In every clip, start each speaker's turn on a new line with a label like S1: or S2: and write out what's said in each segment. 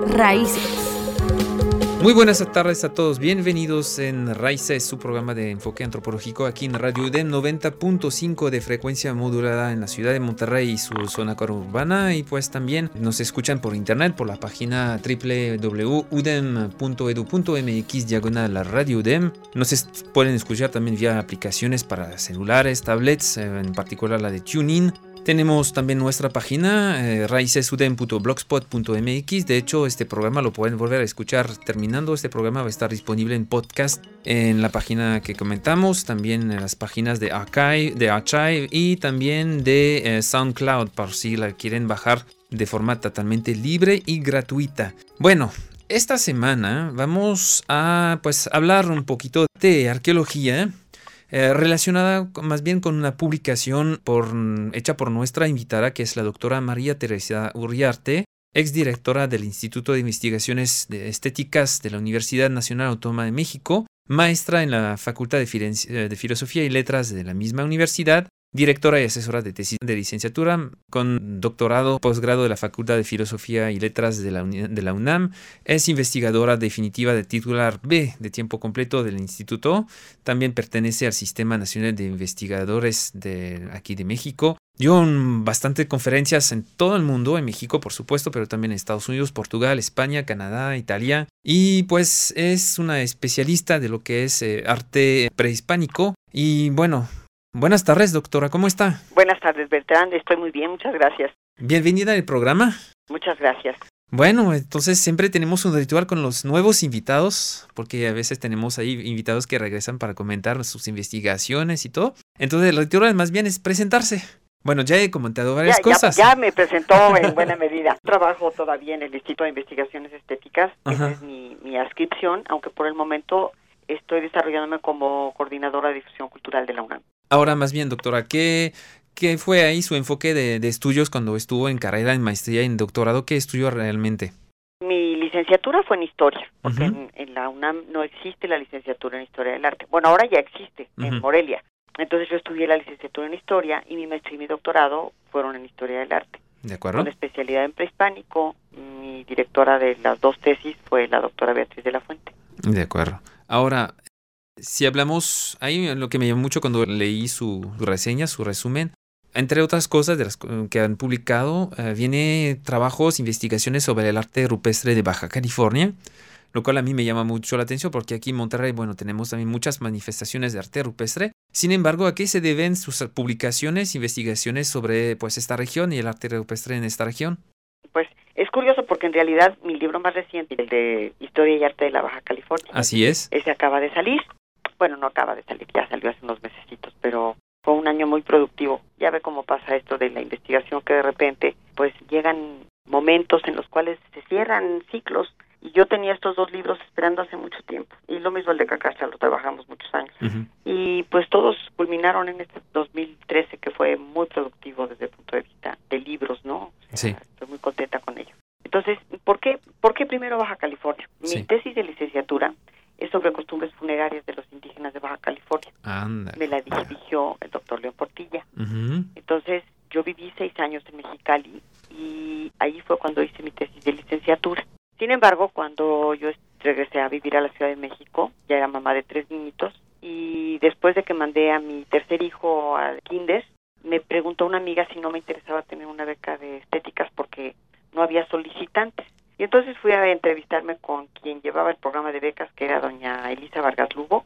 S1: Raíces.
S2: Muy buenas tardes a todos, bienvenidos en Raíces, su programa de enfoque antropológico aquí en Radio UDEM 90.5 de frecuencia modulada en la ciudad de Monterrey y su zona conurbana, y pues también nos escuchan por internet por la página www.udem.edu.mx/Radio UDEM. Pueden escuchar también vía aplicaciones para celulares, tablets, en particular la de TuneIn. Tenemos también nuestra página raicesudem.blogspot.mx. De hecho, este programa lo pueden volver a escuchar terminando. Este programa va a estar disponible en podcast en la página que comentamos, también en las páginas de Archive y también de SoundCloud, por si la quieren bajar de forma totalmente libre y gratuita. Bueno, esta semana vamos a hablar un poquito de arqueología, relacionada más bien con una publicación hecha por nuestra invitada, que es la doctora María Teresa Uriarte, exdirectora del Instituto de Investigaciones Estéticas de la Universidad Nacional Autónoma de México, maestra en la Facultad de Filosofía y Letras de la misma universidad, directora y asesora de tesis de licenciatura, con doctorado, posgrado de la Facultad de Filosofía y Letras de la UNAM. Es investigadora definitiva de titular B de tiempo completo del instituto. También pertenece al Sistema Nacional de Investigadores de aquí de México. Dio bastantes conferencias en todo el mundo, en México por supuesto, pero también en Estados Unidos, Portugal, España, Canadá, Italia. Y pues es una especialista de lo que es arte prehispánico. Y bueno, buenas tardes, doctora, ¿cómo está?
S3: Buenas tardes, Bertrand, estoy muy bien, muchas gracias.
S2: Bienvenida al programa.
S3: Muchas gracias.
S2: Bueno, entonces siempre tenemos un ritual con los nuevos invitados, porque a veces tenemos ahí invitados que regresan para comentar sus investigaciones y todo. Entonces el ritual más bien es presentarse. Bueno, ya he comentado varias cosas.
S3: Ya me presentó en buena medida. Trabajo todavía en el Instituto de Investigaciones Estéticas. Esa es mi adscripción, aunque por el momento estoy desarrollándome como coordinadora de difusión cultural de la UNAM.
S2: Ahora más bien, doctora, ¿qué fue ahí su enfoque de estudios cuando estuvo en carrera, en maestría y en doctorado? ¿Qué estudió realmente?
S3: Mi licenciatura fue en Historia, porque en la UNAM no existe la licenciatura en Historia del Arte. Bueno, ahora ya existe, en Morelia. Entonces yo estudié la licenciatura en Historia y mi maestría y mi doctorado fueron en Historia del Arte.
S2: ¿De acuerdo?
S3: Con especialidad en prehispánico. Mi directora de las dos tesis fue la doctora Beatriz de la Fuente.
S2: De acuerdo. Ahora, si hablamos, ahí lo que me llamó mucho cuando leí su reseña, su resumen, entre otras cosas de las que han publicado, viene trabajos, investigaciones sobre el arte rupestre de Baja California, lo cual a mí me llama mucho la atención porque aquí en Monterrey, bueno, tenemos también muchas manifestaciones de arte rupestre. Sin embargo, ¿a qué se deben sus publicaciones, investigaciones sobre esta región y el arte rupestre en esta región? Pues
S3: es curioso porque en realidad mi libro más reciente, el de Historia y Arte de la Baja California.
S2: Así es.
S3: Ese acaba de salir. Bueno, no acaba de salir, ya salió hace unos mesecitos, pero fue un año muy productivo. Ya ve cómo pasa esto de la investigación, que de repente pues llegan momentos en los cuales se cierran ciclos. Y yo tenía estos dos libros esperando hace mucho tiempo. Y lo mismo el de Cacacha, lo trabajamos muchos años. Y pues todos culminaron en este 2013, que fue muy productivo desde el punto de vista de libros, ¿no? O sea, sí. Estoy muy contenta con ello. Entonces, ¿por qué primero Baja California? Mi tesis de licenciatura es sobre costumbres funerarias de los indígenas de Baja California.
S2: Anda.
S3: Me la dirigió el doctor León Portilla. Entonces, yo viví 6 años en Mexicali y ahí fue cuando hice mi tesis de licenciatura. Sin embargo, cuando yo regresé a vivir a la Ciudad de México, ya era mamá de 3 niñitos, y después de que mandé a mi tercer hijo al kinder, me preguntó una amiga si no me interesaba tener una beca de estéticas porque no había solicitantes. Y entonces fui a entrevistarme con quien llevaba el programa de becas, que era doña Elisa Vargas Lugo,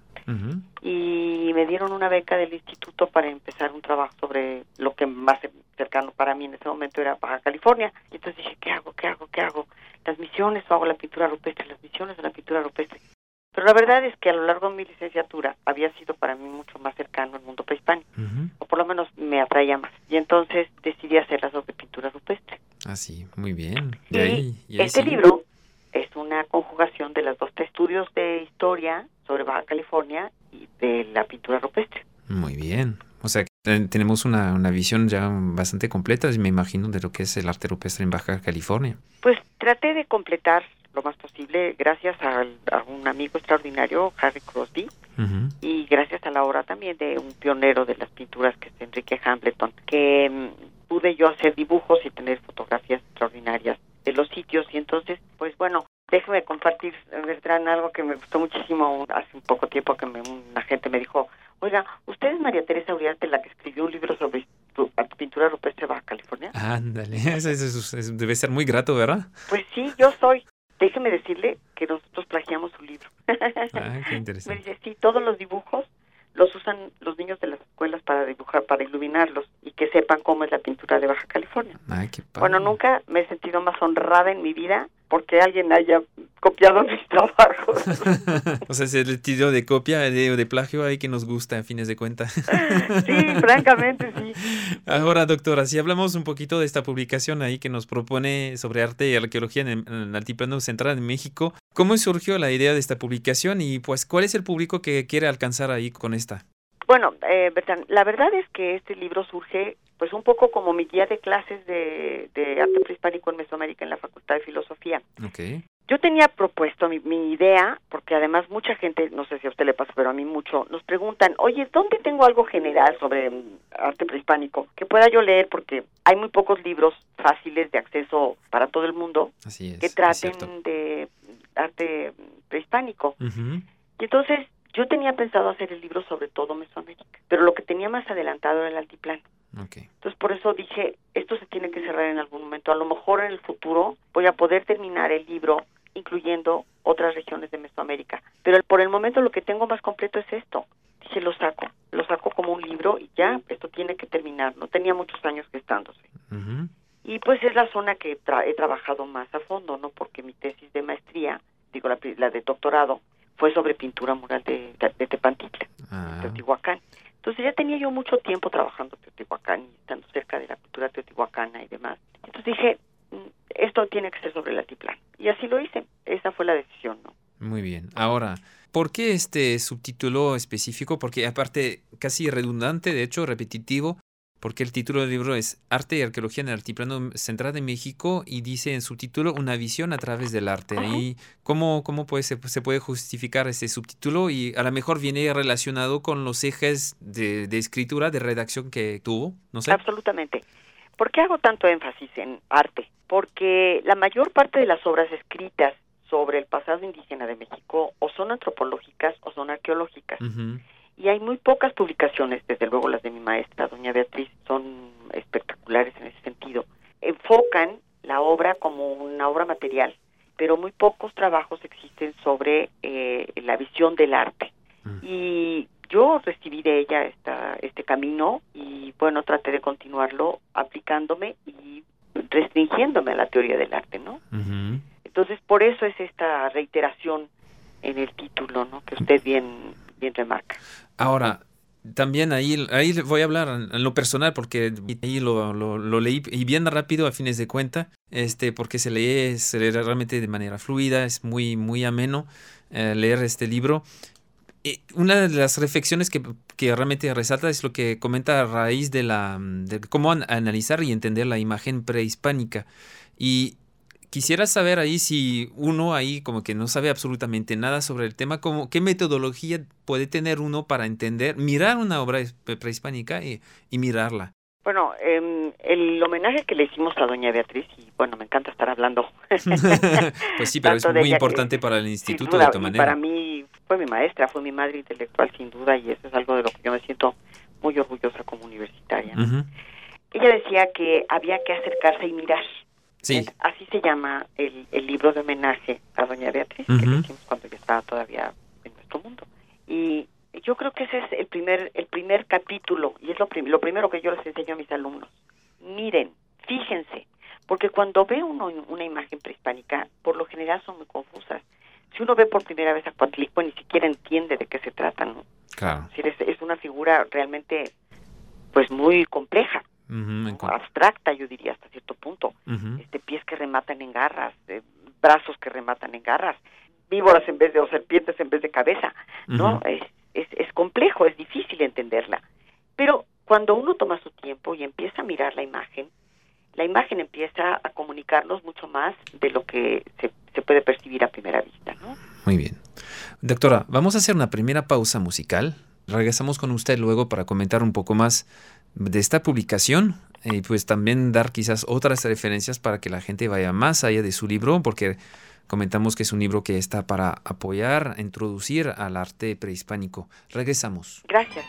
S3: y me dieron una beca del instituto para empezar un trabajo sobre lo que más cercano para mí en ese momento era Baja California. Y entonces dije, ¿qué hago? ¿Las misiones o hago la pintura rupestre? ¿Las misiones o la pintura rupestre? Pero la verdad es que a lo largo de mi licenciatura había sido para mí mucho más cercano el mundo prehispánico, o por lo menos me atraía más. Y entonces decidí hacerlas sobre pintura rupestre.
S2: Ah, sí, muy bien.
S3: Y este libro es una conjugación de los dos estudios de historia sobre Baja California y de la pintura rupestre.
S2: Muy bien. O sea, tenemos una visión ya bastante completa, me imagino, de lo que es el arte rupestre en Baja California.
S3: Pues traté de completar lo más posible gracias a un amigo extraordinario, Harry Crosby, y gracias a la obra también de un pionero de las pinturas, que es Enrique Hambleton, que pude yo hacer dibujos y tener fotografías extraordinarias de los sitios. Y entonces, pues bueno, compartir, Bertrán, algo que me gustó muchísimo hace un poco tiempo que una gente me dijo, oiga, ¿usted es María Teresa Uriarte, la que escribió un libro sobre pintura rupestre Baja California?
S2: Ándale, eso debe ser muy grato, ¿verdad?
S3: Pues sí, yo soy. Déjeme decirle que nosotros plagiamos su libro.
S2: Qué interesante.
S3: Me dice, sí, todos los dibujos los usan los niños de las escuelas para dibujar, para iluminarlos y que sepan cómo es la pintura de Baja California.
S2: Qué padre.
S3: Bueno, nunca me he sentido más honrada en mi vida porque alguien haya copiado mis trabajos.
S2: O sea, es el estilo de copia o de plagio ahí que nos gusta, a fines de cuentas.
S3: Sí, francamente, sí.
S2: Ahora, doctora, si hablamos un poquito de esta publicación ahí que nos propone sobre arte y arqueología en el Altiplano Central de México, ¿cómo surgió la idea de esta publicación y pues cuál es el público que quiere alcanzar ahí con esta?
S3: Bueno, Bertrán, la verdad es que este libro surge pues un poco como mi guía de clases de arte prehispánico en Mesoamérica en la Facultad de Filosofía.
S2: Okay.
S3: Yo tenía propuesto mi idea, porque además mucha gente, no sé si a usted le pasa, pero a mí mucho, nos preguntan, oye, ¿dónde tengo algo general sobre arte prehispánico que pueda yo leer? Porque hay muy pocos libros fáciles de acceso para todo el mundo.
S2: Así es,
S3: que traten de arte prehispánico.
S2: Uh-huh.
S3: Y entonces yo tenía pensado hacer el libro sobre todo Mesoamérica, pero lo que tenía más adelantado era el altiplano.
S2: Okay.
S3: Entonces por eso dije, esto se tiene que cerrar en algún momento. A lo mejor en el futuro voy a poder terminar el libro incluyendo otras regiones de Mesoamérica. Pero por el momento lo que tengo más completo es esto. Dije, lo saco como un libro y ya, esto tiene que terminar. No tenía muchos años gestándose.
S2: Uh-huh.
S3: Y pues es la zona que he trabajado más a fondo, ¿no? Porque mi tesis de maestría, la de doctorado, fue sobre pintura mural de Tepantitla, de Teotihuacán. Entonces ya tenía yo mucho tiempo trabajando en Teotihuacán y estando cerca de la cultura teotihuacana y demás. Entonces dije, esto tiene que ser sobre el altiplano. Y así lo hice. Esa fue la decisión, ¿no?
S2: Muy bien. Ahora, ¿por qué este subtítulo específico? Porque aparte, casi redundante, de hecho, repetitivo, porque el título del libro es Arte y Arqueología en el Altiplano Central de México y dice en su título Una visión a través del arte. Uh-huh. ¿Y cómo se puede justificar ese subtítulo? Y a lo mejor viene relacionado con los ejes de escritura, de redacción que tuvo, no sé.
S3: Absolutamente. ¿Por qué hago tanto énfasis en arte? Porque la mayor parte de las obras escritas sobre el pasado indígena de México o son antropológicas o son arqueológicas. Uh-huh. Y hay muy pocas publicaciones, desde luego las de mi maestra, doña Beatriz, son espectaculares en ese sentido. Enfocan la obra como una obra material, pero muy pocos trabajos existen sobre la visión del arte. Y yo recibí de ella este camino y, bueno, traté de continuarlo aplicándome y restringiéndome a la teoría del arte, ¿no? Uh-huh. Entonces, por eso es esta reiteración en el título, ¿no? Que usted bien remarca.
S2: Ahora, también ahí voy a hablar en lo personal porque ahí lo leí y bien rápido a fines de cuenta, porque se lee realmente de manera fluida, es muy, muy ameno leer este libro. Una de las reflexiones que realmente resalta es lo que comenta a raíz de cómo analizar y entender la imagen prehispánica. Y quisiera saber ahí si uno ahí como que no sabe absolutamente nada sobre el tema, qué metodología puede tener uno para mirar una obra prehispánica y mirarla.
S3: Bueno, el homenaje que le hicimos a doña Beatriz, y bueno, me encanta estar hablando.
S2: Pues sí, pero es muy importante para el instituto de tu manera.
S3: Para mí fue mi maestra, fue mi madre intelectual sin duda, y eso es algo de lo que yo me siento muy orgullosa como universitaria, ¿no? Uh-huh. Ella decía que había que acercarse y mirar.
S2: Sí.
S3: Así se llama el libro de homenaje a doña Beatriz, uh-huh, que le hicimos cuando ella estaba todavía en nuestro mundo. Y yo creo que ese es el primer capítulo, y es lo primero que yo les enseño a mis alumnos. Miren, fíjense, porque cuando ve uno una imagen prehispánica, por lo general son muy confusas. Si uno ve por primera vez a Coatlicue, ni siquiera entiende de qué se trata, ¿no?
S2: Claro.
S3: Es decir, es una figura realmente, pues, muy compleja. Uh-huh, abstracta, yo diría, hasta cierto punto. Uh-huh. Pies que rematan en garras, brazos que rematan en garras, víboras o serpientes en vez de cabeza, ¿no? Uh-huh. Es complejo, es difícil entenderla. Pero cuando uno toma su tiempo y empieza a mirar la imagen empieza a comunicarnos mucho más de lo que se puede percibir a primera vista, ¿no?
S2: Muy bien. Doctora, vamos a hacer una primera pausa musical. Regresamos con usted luego para comentar un poco más de esta publicación y pues también dar quizás otras referencias para que la gente vaya más allá de su libro, porque comentamos que es un libro que está para apoyar, introducir al arte prehispánico. Regresamos.
S3: Gracias.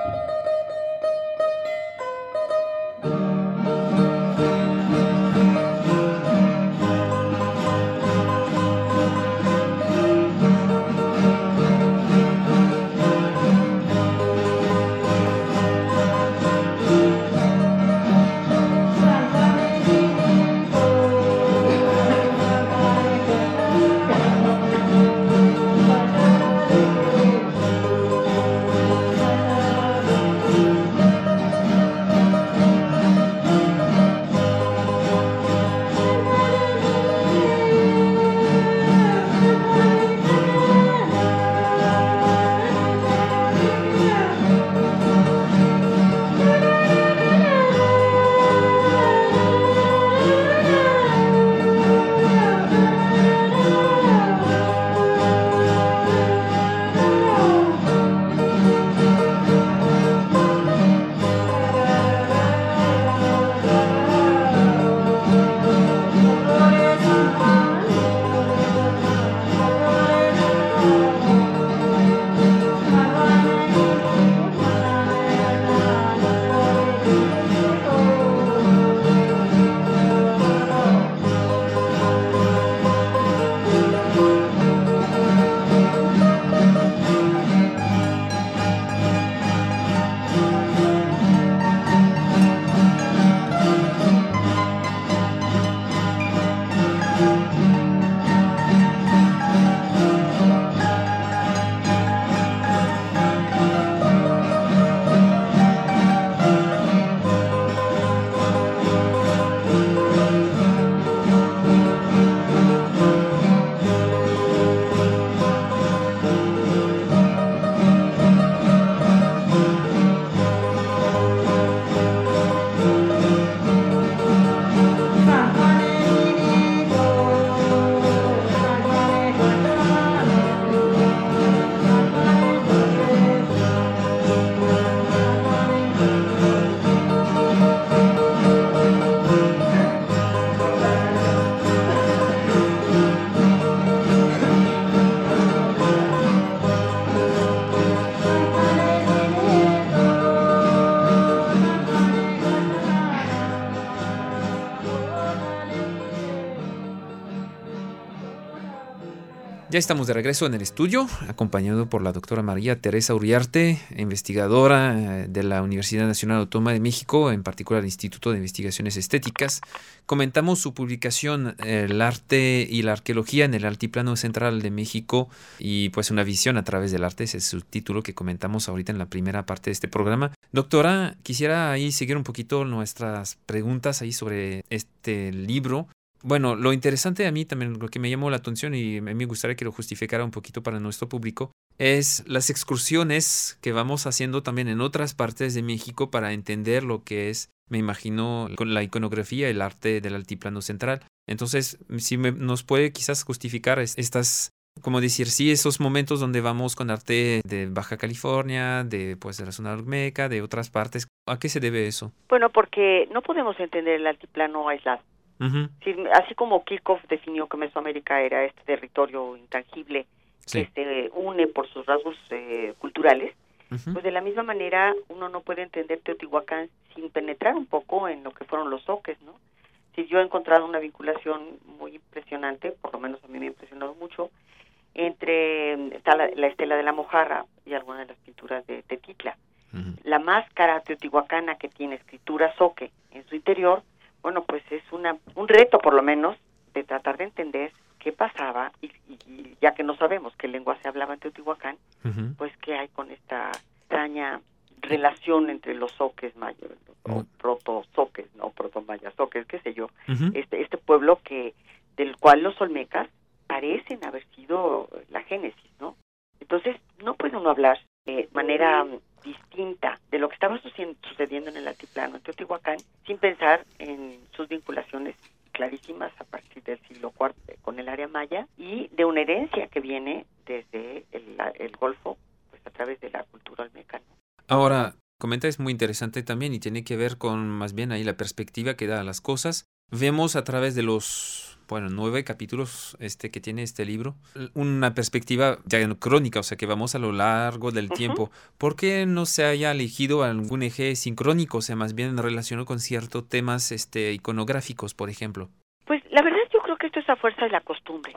S2: Ya estamos de regreso en el estudio, acompañado por la doctora María Teresa Uriarte, investigadora de la Universidad Nacional Autónoma de México, en particular el Instituto de Investigaciones Estéticas. Comentamos su publicación, El arte y la arqueología en el Altiplano Central de México, y pues una visión a través del arte, ese es su título que comentamos ahorita en la primera parte de este programa. Doctora, quisiera ahí seguir un poquito nuestras preguntas ahí sobre este libro. Bueno, lo interesante a mí también, lo que me llamó la atención y a mí me gustaría que lo justificara un poquito para nuestro público, es las excursiones que vamos haciendo también en otras partes de México para entender lo que es, me imagino, con la iconografía, el arte del Altiplano Central. Entonces, si nos puede quizás justificar estas, como decir, sí, esos momentos donde vamos con arte de Baja California, de la zona olmeca, de otras partes. ¿A qué se debe eso?
S3: Bueno, porque no podemos entender el altiplano aislado.
S2: Uh-huh.
S3: Sí, así como Kirchhoff definió que Mesoamérica era este territorio intangible que se une por sus rasgos culturales, uh-huh, pues de la misma manera uno no puede entender Teotihuacán sin penetrar un poco en lo que fueron los zoques, ¿no? Si yo he encontrado una vinculación muy impresionante, por lo menos a mí me ha impresionado mucho, entre la estela de la Mojarra y algunas de las pinturas de Tetitla. Uh-huh. La máscara teotihuacana que tiene escritura zoque en su interior, bueno, pues es un reto por lo menos de tratar de entender qué pasaba y ya que no sabemos qué lengua se hablaba en Teotihuacán, uh-huh, pues qué hay con esta extraña relación entre los zoques mayas, o proto-zoques, no proto-mayas, zoques, qué sé yo, uh-huh, este pueblo del cual los olmecas parecen haber sido la génesis, ¿no? Entonces, no puede uno hablar de manera distinta de lo que estaba sucediendo en el altiplano, en Teotihuacán, sin pensar en sus vinculaciones clarísimas a partir del siglo IV con el área maya y de una herencia que viene desde el Golfo, pues a través de la cultura olmeca, ¿no?
S2: Ahora, comenta, es muy interesante también y tiene que ver con más bien ahí la perspectiva que da a las cosas. Vemos a través de los 9 capítulos que tiene este libro, una perspectiva ya crónica, o sea que vamos a lo largo del tiempo. ¿Por qué no se haya elegido algún eje sincrónico, o sea, más bien relacionado con ciertos temas iconográficos, por ejemplo?
S3: Pues la verdad yo creo que esto es a fuerza de la costumbre.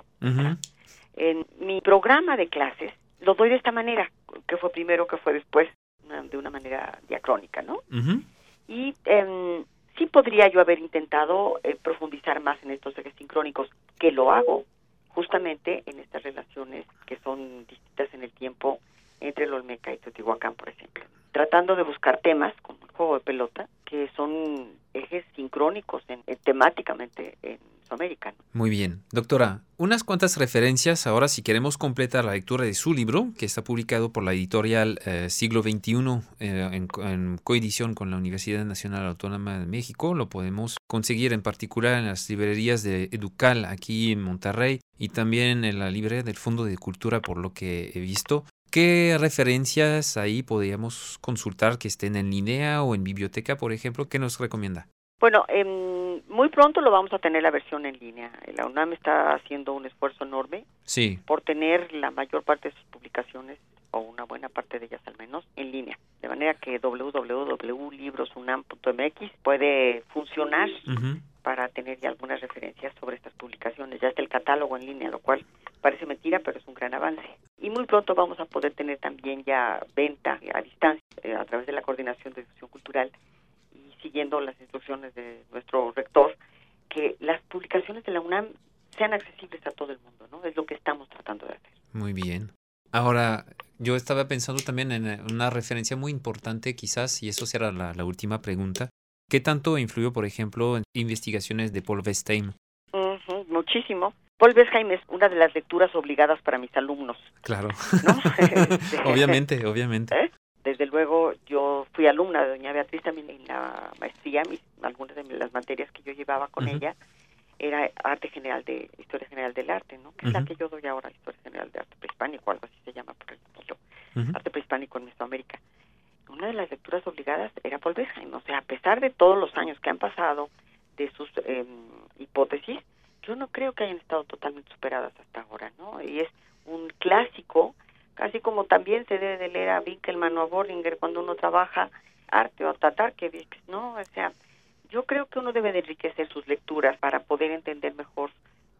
S3: En mi programa de clases lo doy de esta manera, que fue primero, que fue después, de una manera diacrónica, ¿no? Y sí podría yo haber intentado profundizar más en estos ejes sincrónicos, que lo hago justamente en estas relaciones que son distintas en el tiempo entre el Olmeca y Teotihuacán, por ejemplo, tratando de buscar temas como el juego de pelota, que son ejes sincrónicos temáticamente en Mesoamérica, ¿no?
S2: Muy bien. Doctora, unas cuantas referencias ahora si queremos completar la lectura de su libro, que está publicado por la editorial Siglo XXI en coedición con la Universidad Nacional Autónoma de México. Lo podemos conseguir en particular en las librerías de Educal aquí en Monterrey y también en la librería del Fondo de Cultura, por lo que he visto. ¿Qué referencias ahí podríamos consultar que estén en línea o en biblioteca, por ejemplo? ¿Qué nos recomienda?
S3: Bueno, muy pronto lo vamos a tener la versión en línea. La UNAM está haciendo un esfuerzo enorme por tener la mayor parte de sus publicaciones, o una buena parte de ellas al menos, en línea. De manera que www.librosunam.mx puede funcionar para tener ya algunas referencias sobre estas publicaciones. Ya está el catálogo en línea, lo cual parece mentira, pero es un gran avance. Y muy pronto vamos a poder tener también ya venta a distancia a través de la Coordinación de Difusión Cultural, siguiendo las instrucciones de nuestro rector, que las publicaciones de la UNAM sean accesibles a todo el mundo, ¿no? Es lo que estamos tratando de hacer.
S2: Muy bien. Ahora, yo estaba pensando también en una referencia muy importante quizás, y eso será la última pregunta. ¿Qué tanto influyó, por ejemplo, en investigaciones de Paul Westheim?
S3: Muchísimo. Paul Westheim es una de las lecturas obligadas para mis alumnos.
S2: Claro.
S3: ¿No?
S2: Obviamente.
S3: Desde luego, yo fui alumna de doña Beatriz también en la maestría. Algunas de las materias que yo llevaba con ella era Historia General del Arte, ¿no? Que es la que yo doy ahora, Historia General de Arte Prehispánico, algo así se llama por el estilo. Arte Prehispánico en Mesoamérica. Una de las lecturas obligadas era Paul Westheim. O sea, a pesar de todos los años que han pasado de sus hipótesis, yo no creo que hayan estado totalmente superadas hasta ahora, ¿no? Y es un clásico, casi como también se debe de leer a Winkelmann o a Bollinger cuando uno trabaja arte, o a Tatarkiewicz, ¿no? O sea, yo creo que uno debe de enriquecer sus lecturas para poder entender mejor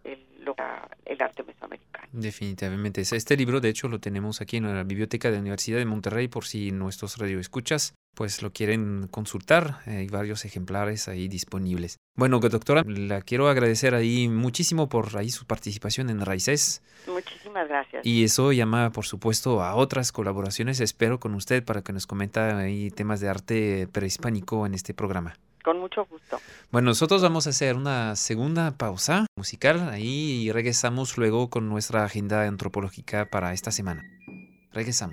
S3: el arte mesoamericano.
S2: Definitivamente. Este libro, de hecho, lo tenemos aquí en la biblioteca de la Universidad de Monterrey, por si nuestros radioescuchas pues lo quieren consultar. Hay varios ejemplares ahí disponibles. Bueno, doctora, la quiero agradecer ahí muchísimo por ahí su participación en Raíces.
S3: Muchísimas gracias.
S2: Y eso llama, por supuesto, a otras colaboraciones, espero, con usted para que nos comenta ahí temas de arte prehispánico en este programa.
S3: Con mucho gusto.
S2: Bueno, nosotros vamos a hacer una segunda pausa musical ahí y regresamos luego con nuestra agenda antropológica para esta semana. Regresamos.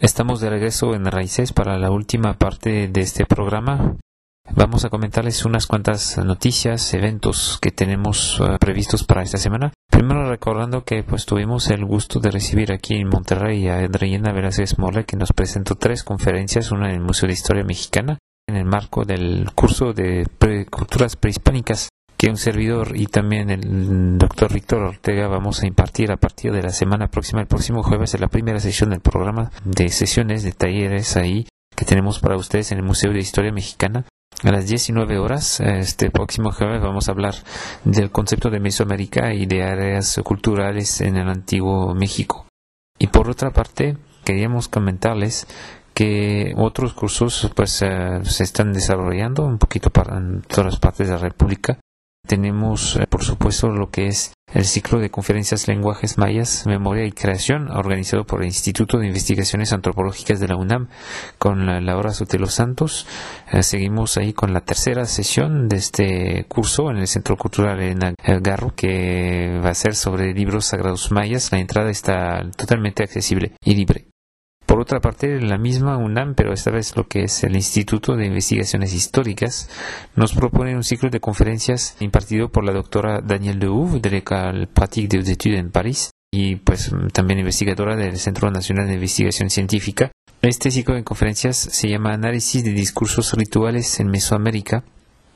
S2: Estamos de regreso en Raíces para la última parte de este programa. Vamos a comentarles unas cuantas noticias, eventos que tenemos previstos para esta semana. Primero recordando que pues tuvimos el gusto de recibir aquí en Monterrey a Adriana Velázquez Morle, que nos presentó 3 conferencias, una en el Museo de Historia Mexicana, en el marco del curso de culturas prehispánicas, que un servidor y también el doctor Víctor Ortega vamos a impartir a partir de la semana próxima, el próximo jueves, en la primera sesión del programa de sesiones, de talleres ahí que tenemos para ustedes en el Museo de Historia Mexicana. A las 19 horas, este próximo jueves, vamos a hablar del concepto de Mesoamérica y de áreas culturales en el antiguo México. Y por otra parte, queríamos comentarles que otros cursos pues se están desarrollando un poquito en todas las partes de la República. Tenemos, por supuesto, lo que es el ciclo de conferencias Lenguajes Mayas, Memoria y Creación, organizado por el Instituto de Investigaciones Antropológicas de la UNAM, con Laura Sotelo Santos. Seguimos ahí con la tercera sesión de este curso en el Centro Cultural Elena Garro, que va a ser sobre libros sagrados mayas. La entrada está totalmente accesible y libre. Por otra parte, la misma UNAM, pero esta vez lo que es el Instituto de Investigaciones Históricas, nos propone un ciclo de conferencias impartido por la doctora Danielle Dehouve, de l'École Pratique des Études en París, y pues también investigadora del Centro Nacional de Investigación Científica. Este ciclo de conferencias se llama Análisis de Discursos Rituales en Mesoamérica,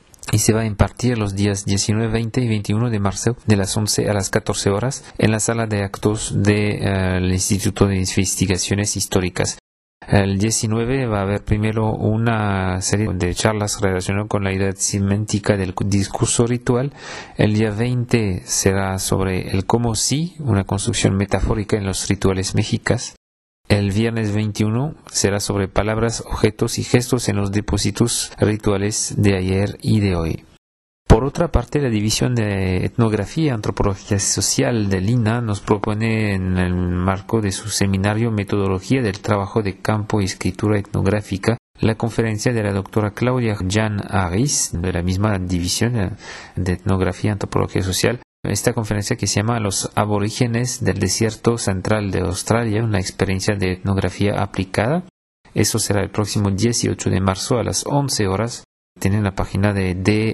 S2: y se va a impartir los días 19, 20 y 21 de marzo de las 11 a las 14 horas en la sala de actos del Instituto de Investigaciones Históricas. El 19 va a haber primero una serie de charlas relacionadas con la idea semántica del discurso ritual. El día 20 será sobre el cómo sí, una construcción metafórica en los rituales mexicas. El viernes 21 será sobre palabras, objetos y gestos en los depósitos rituales de ayer y de hoy. Por otra parte, la División de Etnografía, Antropología y Social de INAH nos propone, en el marco de su seminario Metodología del Trabajo de Campo y Escritura Etnográfica, la conferencia de la doctora Claudia Jan Harris, de la misma División de Etnografía, Antropología y Social. Esta conferencia, que se llama Los aborígenes del desierto central de Australia, una experiencia de etnografía aplicada. Eso será el próximo 18 de marzo a las 11 horas. Tienen la página de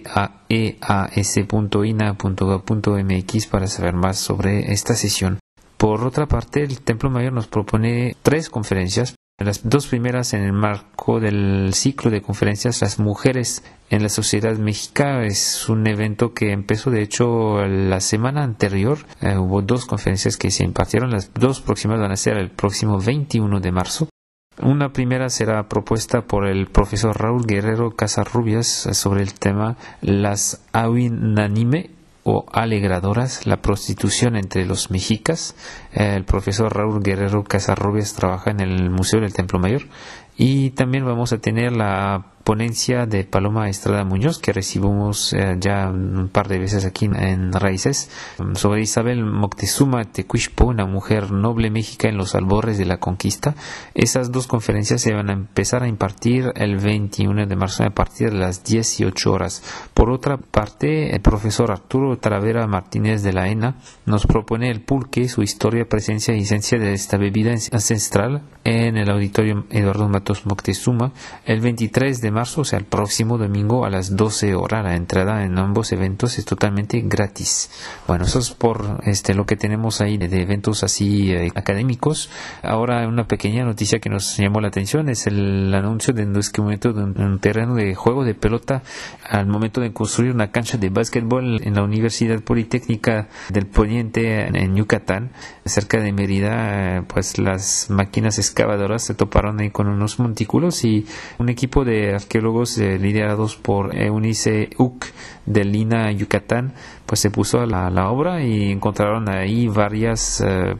S2: daeas.ina.gov.mx para saber más sobre esta sesión. Por otra parte, el Templo Mayor nos propone 3 conferencias. Las 2 primeras en el marco del ciclo de conferencias Las mujeres en la sociedad mexicana. Es un evento que empezó, de hecho, la semana anterior. Hubo 2 conferencias que se impartieron. Las 2 próximas van a ser el próximo 21 de marzo. Una primera será propuesta por el profesor Raúl Guerrero Casarrubias sobre el tema Las Awinanime o alegradoras, la prostitución entre los mexicas. El profesor Raúl Guerrero Casarrubias trabaja en el Museo del Templo Mayor. Y también vamos a tener la ponencia de Paloma Estrada Muñoz, que recibimos ya un par de veces aquí en Raíces, sobre Isabel Moctezuma Tecuixpo, una mujer noble mexica en los albores de la conquista. Esas 2 conferencias se van a empezar a impartir el 21 de marzo a partir de las 18 horas. Por otra parte, el profesor Arturo Talavera Martínez de la ENA nos propone el pulque, su historia, presencia y esencia de esta bebida ancestral, en el auditorio Eduardo Matos Moctezuma, el 23 de marzo, o sea, el próximo domingo a las 12 horas. La entrada en ambos eventos es totalmente gratis. Bueno, eso es por lo que tenemos ahí de eventos así académicos. Ahora, una pequeña noticia que nos llamó la atención es el anuncio de un descubrimiento de un terreno de juego de pelota al momento de construir una cancha de básquetbol en la Universidad Politécnica del Poniente en Yucatán, cerca de Mérida. Pues las máquinas excavadoras se toparon ahí con unos montículos, y un equipo de arqueólogos liderados por Eunice Uc del INAH Yucatán pues se puso a la obra y encontraron ahí varias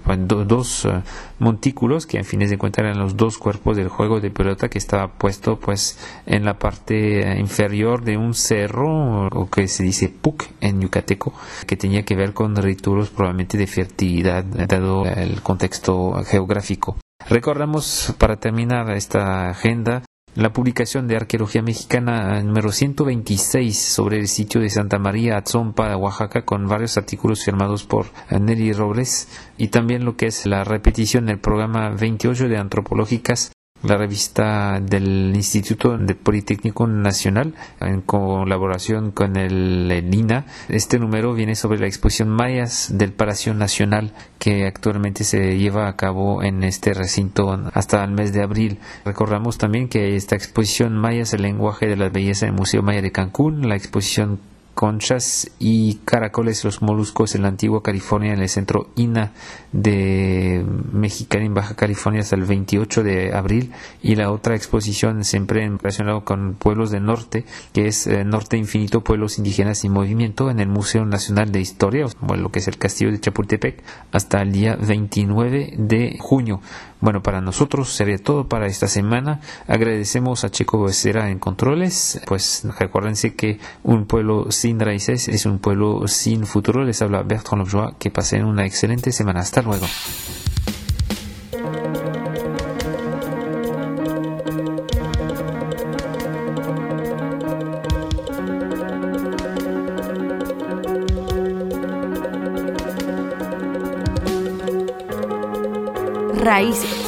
S2: 2 montículos que, en fines de cuentas, eran los 2 cuerpos del juego de pelota, que estaba puesto pues en la parte inferior de un cerro, o que se dice puc en yucateco, que tenía que ver con rituales probablemente de fertilidad, dado el contexto geográfico. Recordamos, para terminar esta agenda, la publicación de Arqueología Mexicana número 126 sobre el sitio de Santa María Atzompa, Oaxaca, con varios artículos firmados por Nelly Robles, y también lo que es la repetición del programa 28 de Antropológicas, la revista del Instituto de Politécnico Nacional, en colaboración con el INA. Este número viene sobre la exposición Mayas del Palacio Nacional, que actualmente se lleva a cabo en este recinto hasta el mes de abril. Recordamos también que esta exposición Mayas, el lenguaje de la belleza en el Museo Maya de Cancún, la exposición Conchas y Caracoles, los moluscos en la antigua California, en el centro INA de Mexicali, en Baja California, hasta el 28 de abril, y la otra exposición siempre relacionada con pueblos del norte, que es Norte Infinito, Pueblos Indígenas y Movimiento, en el Museo Nacional de Historia, o lo que es el Castillo de Chapultepec, hasta el día 29 de junio. Bueno, para nosotros sería todo para esta semana. Agradecemos a Checo Becerra en controles. Pues recuérdense que un pueblo sin raíces es un pueblo sin futuro. Les habla Bertrand Lobjoie. Que pasen una excelente semana. Hasta luego.
S1: Raíces.